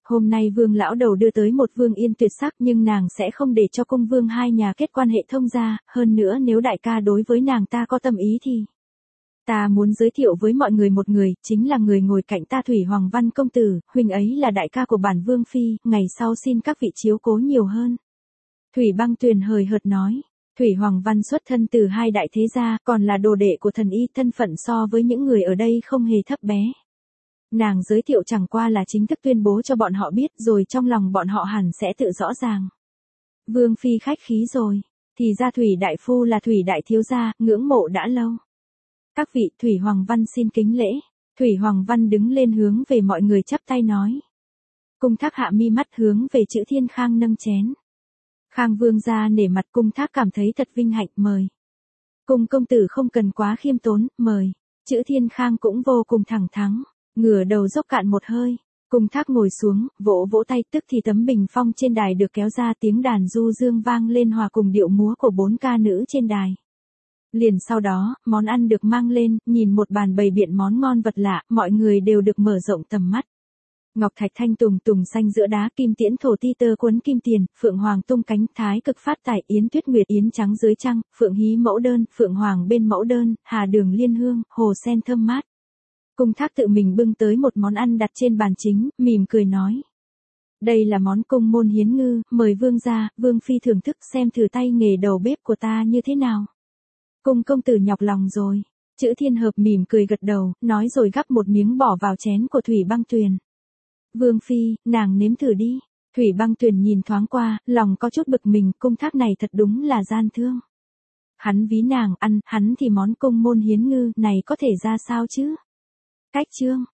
Hôm nay Vương lão đầu đưa tới một Vương Yên tuyệt sắc, nhưng nàng sẽ không để cho cung Vương hai nhà kết quan hệ thông gia, hơn nữa nếu đại ca đối với nàng ta có tâm ý thì ta muốn giới thiệu với mọi người một người, chính là người ngồi cạnh ta Thủy Hoàng Văn công tử, huynh ấy là đại ca của bản Vương phi, ngày sau xin các vị chiếu cố nhiều hơn. Thủy Băng Tuyền hời hợt nói. Thủy Hoàng Văn xuất thân từ hai đại thế gia, còn là đồ đệ của thần y, thân phận so với những người ở đây không hề thấp bé. Nàng giới thiệu chẳng qua là chính thức tuyên bố cho bọn họ biết, rồi trong lòng bọn họ hẳn sẽ tự rõ ràng. Vương phi khách khí rồi, thì ra Thủy đại phu là Thủy đại thiếu gia, ngưỡng mộ đã lâu. Các vị, Thủy Hoàng Văn xin kính lễ. Thủy Hoàng Văn đứng lên hướng về mọi người chắp tay nói. Cung Thác hạ mi mắt hướng về Chữ Thiên Khang nâng chén. Khang vương gia nể mặt, Cung Thác cảm thấy thật vinh hạnh, mời. Cung công tử không cần quá khiêm tốn, mời. Chữ Thiên Khang cũng vô cùng thẳng thắn, ngửa đầu dốc cạn một hơi. Cung Thác ngồi xuống, vỗ vỗ tay, tức thì tấm bình phong trên đài được kéo ra, tiếng đàn du dương vang lên hòa cùng điệu múa của bốn ca nữ trên đài. Liền sau đó, món ăn được mang lên, nhìn một bàn bày biện món ngon vật lạ, mọi người đều được mở rộng tầm mắt. Ngọc thạch thanh tùng tùng xanh giữa đá, kim tiễn thổ ti tơ quấn kim tiền, phượng hoàng tung cánh, thái cực phát tài, yến tuyết nguyệt, yến trắng dưới trăng, phượng hí mẫu đơn, phượng hoàng bên mẫu đơn, hà đường liên hương, hồ sen thơm mát. Cung Thác tự mình bưng tới một món ăn đặt trên bàn chính, mỉm cười nói. Đây là món cung môn hiến ngư, mời vương gia, vương phi thưởng thức xem thử tay nghề đầu bếp của ta như thế nào. Cung công tử nhọc lòng rồi. Chữ Thiên Hợp mỉm cười gật đầu, nói rồi gắp một miếng bỏ vào chén của Thủy Băng Tuyền. Vương phi, nàng nếm thử đi. Thủy Băng Tuyền nhìn thoáng qua, lòng có chút bực mình, Cung Thác này thật đúng là gian thương. Hắn ví nàng ăn, hắn thì món cung môn hiến ngư này có thể ra sao chứ? Cách chương.